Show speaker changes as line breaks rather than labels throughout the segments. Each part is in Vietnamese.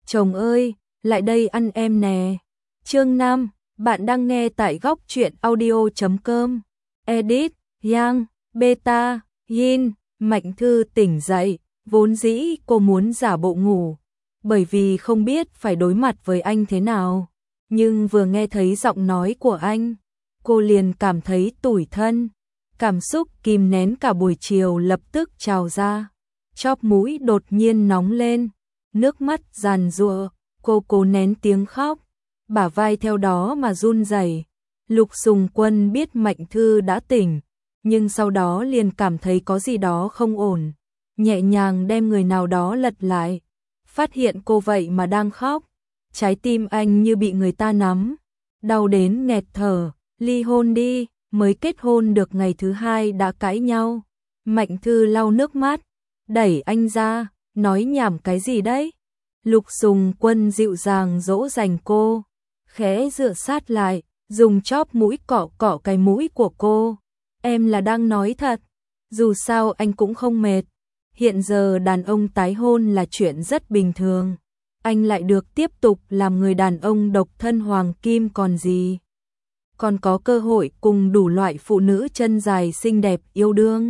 Chồng ơi, lại đây ăn em nè. Chương 5, bạn đang nghe tại góc truyện audio.com. Edit, Yang, Beta, Yin, Mạnh Thư tỉnh dậy, vốn dĩ cô muốn giả bộ ngủ, bởi vì không biết phải đối mặt với anh thế nào. Nhưng vừa nghe thấy giọng nói của anh, cô liền cảm thấy tủi thân. Cảm xúc kìm nén cả buổi chiều lập tức trào ra. Chóp mũi đột nhiên nóng lên, nước mắt giàn giụa, cô cố nén tiếng khóc, bả vai theo đó mà run rẩy. Lục Sùng Quân biết Mạnh Thư đã tỉnh, nhưng sau đó liền cảm thấy có gì đó không ổn, nhẹ nhàng đem người nào đó lật lại, phát hiện cô vậy mà đang khóc. Trái tim anh như bị người ta nắm, đau đến nghẹt thở. Ly hôn đi, mới kết hôn được ngày thứ 2 đã cãi nhau. Mạnh Thư lau nước mắt, đẩy anh ra, nói nhảm cái gì đấy? Lục Sùng Quân dịu dàng dỗ dành cô, khẽ dựa sát lại, dùng chóp mũi cọ cọ cái mũi của cô. Em là đang nói thật, dù sao anh cũng không mệt. Hiện giờ đàn ông tái hôn là chuyện rất bình thường. Anh lại được tiếp tục làm người đàn ông độc thân hoàng kim còn gì. Còn có cơ hội cùng đủ loại phụ nữ chân dài xinh đẹp yêu đương.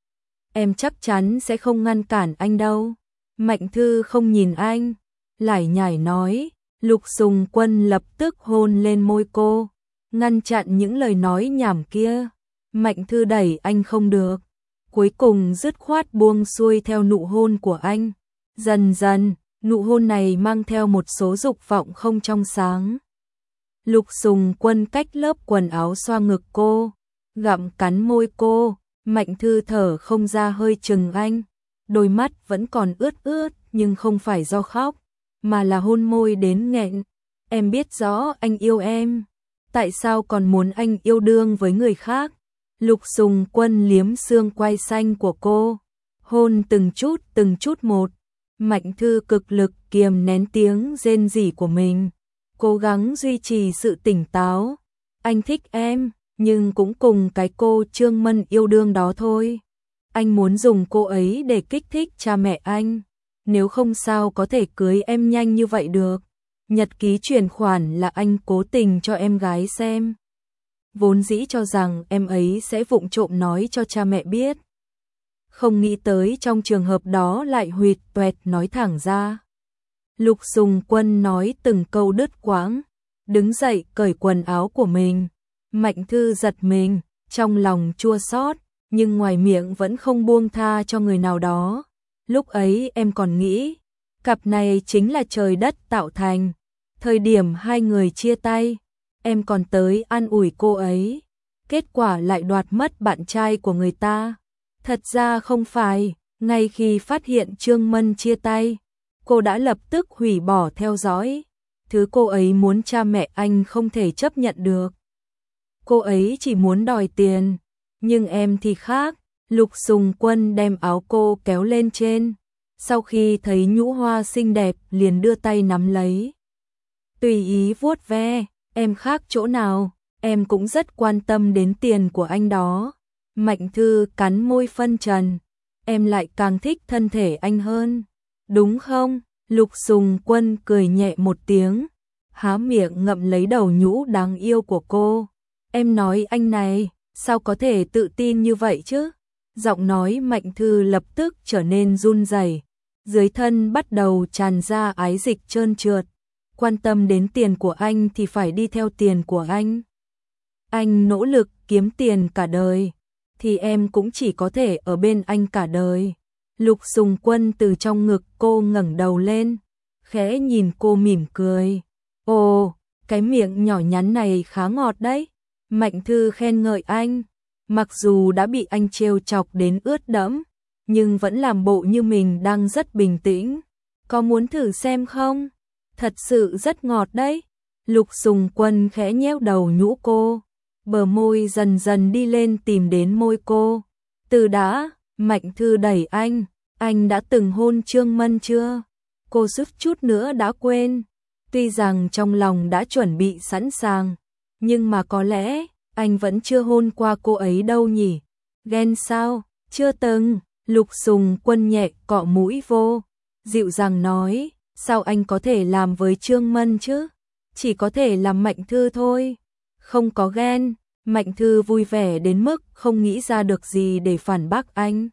Em chắc chắn sẽ không ngăn cản anh đâu. Mạnh Thư không nhìn anh, lải nhải nói. Lục Sùng Quân lập tức hôn lên môi cô, ngăn chặn những lời nói nhảm kia. Mạnh Thư đẩy anh không được, cuối cùng dứt khoát buông xuôi theo nụ hôn của anh. Dần dần, nụ hôn này mang theo một số dục vọng không trong sáng. Lục Sùng Quân cách lớp quần áo xoa ngực cô, gặm cắn môi cô. Mạnh Thư thở không ra hơi chừng anh, đôi mắt vẫn còn ướt ướt nhưng không phải do khóc, mà là hôn môi đến nghẹn. Em biết rõ anh yêu em, tại sao còn muốn anh yêu đương với người khác? Lục Sùng Quân liếm xương quai xanh của cô, hôn từng chút một. Mạnh Thư cực lực kiềm nén tiếng rên rỉ của mình, cố gắng duy trì sự tỉnh táo. Anh thích em, nhưng cũng cùng cái cô Trương Mân yêu đương đó thôi. Anh muốn dùng cô ấy để kích thích cha mẹ anh, nếu không sao có thể cưới em nhanh như vậy được. Nhật ký chuyển khoản là anh cố tình cho em gái xem. Vốn dĩ cho rằng em ấy sẽ vụng trộm nói cho cha mẹ biết. Không nghĩ tới trong trường hợp đó lại huỵt toẹt nói thẳng ra. Lục Sùng Quân nói từng câu đứt quãng, đứng dậy cởi quần áo của mình. Mạnh Thư giật mình, trong lòng chua xót, nhưng ngoài miệng vẫn không buông tha cho người nào đó. Lúc ấy em còn nghĩ, cặp này chính là trời đất tạo thành. Thời điểm hai người chia tay, em còn tới an ủi cô ấy, kết quả lại đoạt mất bạn trai của người ta. Thật ra không phải, ngay khi phát hiện Trương Mân chia tay, cô đã lập tức hủy bỏ theo dõi. Thứ cô ấy muốn cha mẹ anh không thể chấp nhận được. Cô ấy chỉ muốn đòi tiền, nhưng em thì khác. Lục Sùng Quân đem áo cô kéo lên trên, sau khi thấy nhũ hoa xinh đẹp liền đưa tay nắm lấy. Tùy ý vuốt ve, em khác chỗ nào, em cũng rất quan tâm đến tiền của anh đó. Mạnh Thư cắn môi phân trần, em lại càng thích thân thể anh hơn, đúng không? Lục Sùng Quân cười nhẹ một tiếng, há miệng ngậm lấy đầu nhũ đáng yêu của cô. Em nói anh này, sao có thể tự tin như vậy chứ? Giọng nói Mạnh Thư lập tức trở nên run rẩy, dưới thân bắt đầu tràn ra ái dịch trơn trượt. Quan tâm đến tiền của anh thì phải đi theo tiền của anh. Anh nỗ lực kiếm tiền cả đời, thì em cũng chỉ có thể ở bên anh cả đời. Lục Sùng Quân từ trong ngực cô ngẩng đầu lên, khẽ nhìn cô mỉm cười. Ồ, cái miệng nhỏ nhắn này khá ngọt đấy. Mạnh Thư khen ngợi anh, mặc dù đã bị anh trêu chọc đến ướt đẫm, nhưng vẫn làm bộ như mình đang rất bình tĩnh. Có muốn thử xem không? Thật sự rất ngọt đấy. Lục Sùng Quân khẽ nhéo đầu nhũ cô, bờ môi dần dần đi lên tìm đến môi cô. Từ đã, Mạnh Thư đẩy anh đã từng hôn Trương Mân chưa? Cô suýt chút nữa đã quên. Tuy rằng trong lòng đã chuẩn bị sẵn sàng, nhưng mà có lẽ anh vẫn chưa hôn qua cô ấy đâu nhỉ? Ghen sao? Chưa từng. Lục Sùng Quân nhẹ cọ mũi vô, dịu dàng nói, Sao anh có thể làm với Trương Mân chứ? Chỉ có thể làm Mạnh Thư thôi. Không có ghen. Mạnh Thư vui vẻ đến mức không nghĩ ra được gì để phản bác anh.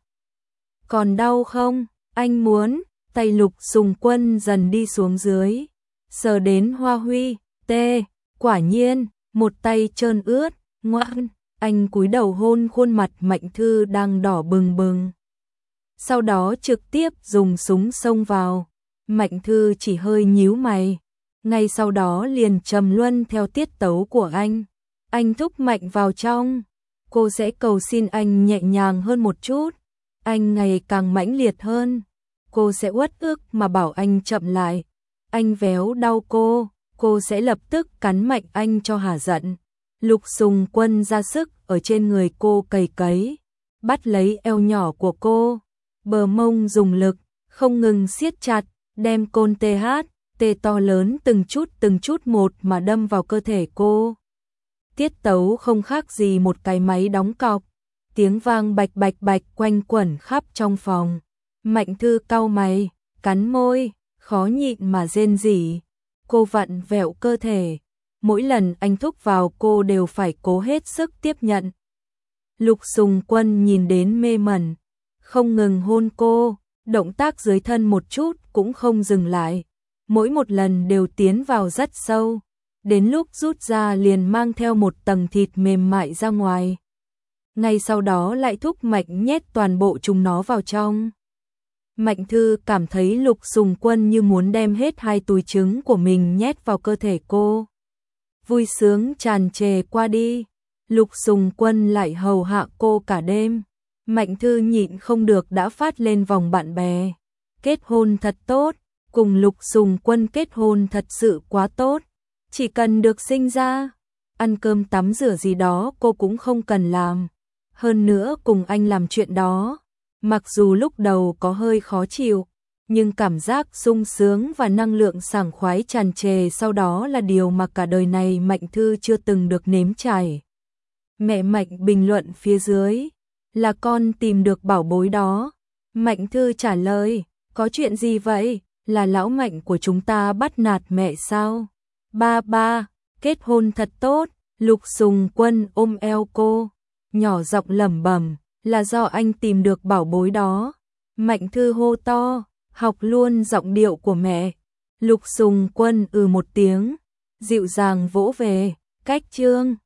Còn đau không? Anh muốn. Tay Lục Sùng Quân dần đi xuống dưới. Sờ đến Hoa Huy. Tê. Quả nhiên. Một tay trơn ướt. Ngoan. Anh cúi đầu hôn khuôn mặt Mạnh Thư đang đỏ bừng bừng. Sau đó trực tiếp dùng súng xông vào. Mạnh Thư chỉ hơi nhíu mày. Ngay sau đó liền trầm luân theo tiết tấu của anh. Anh thúc Mạnh vào trong. Cô sẽ cầu xin anh nhẹ nhàng hơn một chút. Anh ngày càng mãnh liệt hơn. Cô sẽ uất ức mà bảo anh chậm lại. Anh véo đau cô sẽ lập tức cắn Mạnh anh cho hả giận. Lục Sùng Quân ra sức ở trên người cô cày cấy, bắt lấy eo nhỏ của cô, bờ mông dùng lực, không ngừng siết chặt, đem côn tê to lớn từng chút một mà đâm vào cơ thể cô. Tiết tấu không khác gì một cái máy đóng cọc, tiếng vang bạch bạch bạch quanh quẩn khắp trong phòng. Mạnh Thư cau mày, cắn môi, khó nhịn mà rên rỉ. Cô vặn vẹo cơ thể, mỗi lần anh thúc vào cô đều phải cố hết sức tiếp nhận. Lục Sùng Quân nhìn đến mê mẩn, không ngừng hôn cô, động tác dưới thân một chút cũng không dừng lại. Mỗi một lần đều tiến vào rất sâu, đến lúc rút ra liền mang theo một tầng thịt mềm mại ra ngoài. Ngay sau đó lại thúc Mạnh nhét toàn bộ chúng nó vào trong. Mạnh Thư cảm thấy Lục Sùng Quân như muốn đem hết hai túi trứng của mình nhét vào cơ thể cô. Vui sướng tràn trề qua đi, Lục Sùng Quân lại hầu hạ cô cả đêm. Mạnh Thư nhịn không được đã phát lên vòng bạn bè. Kết hôn thật tốt, cùng Lục Sùng Quân kết hôn thật sự quá tốt. Chỉ cần được sinh ra, ăn cơm tắm rửa gì đó cô cũng không cần làm. Hơn nữa cùng anh làm chuyện đó, mặc dù lúc đầu có hơi khó chịu, nhưng cảm giác sung sướng và năng lượng sảng khoái tràn trề sau đó là điều mà cả đời này Mạnh Thư chưa từng được nếm trải. Mẹ Mạnh bình luận phía dưới, là con tìm được bảo bối đó. Mạnh Thư trả lời, có chuyện gì vậy? Là lão Mạnh của chúng ta bắt nạt mẹ sao? Ba, kết hôn thật tốt. Lục Sùng Quân ôm eo cô, nhỏ giọng lẩm bẩm, là do anh tìm được bảo bối đó. Mạnh Thư hô to, học luôn giọng điệu của mẹ. Lục Sùng Quân một tiếng, dịu dàng vỗ về, cách chương.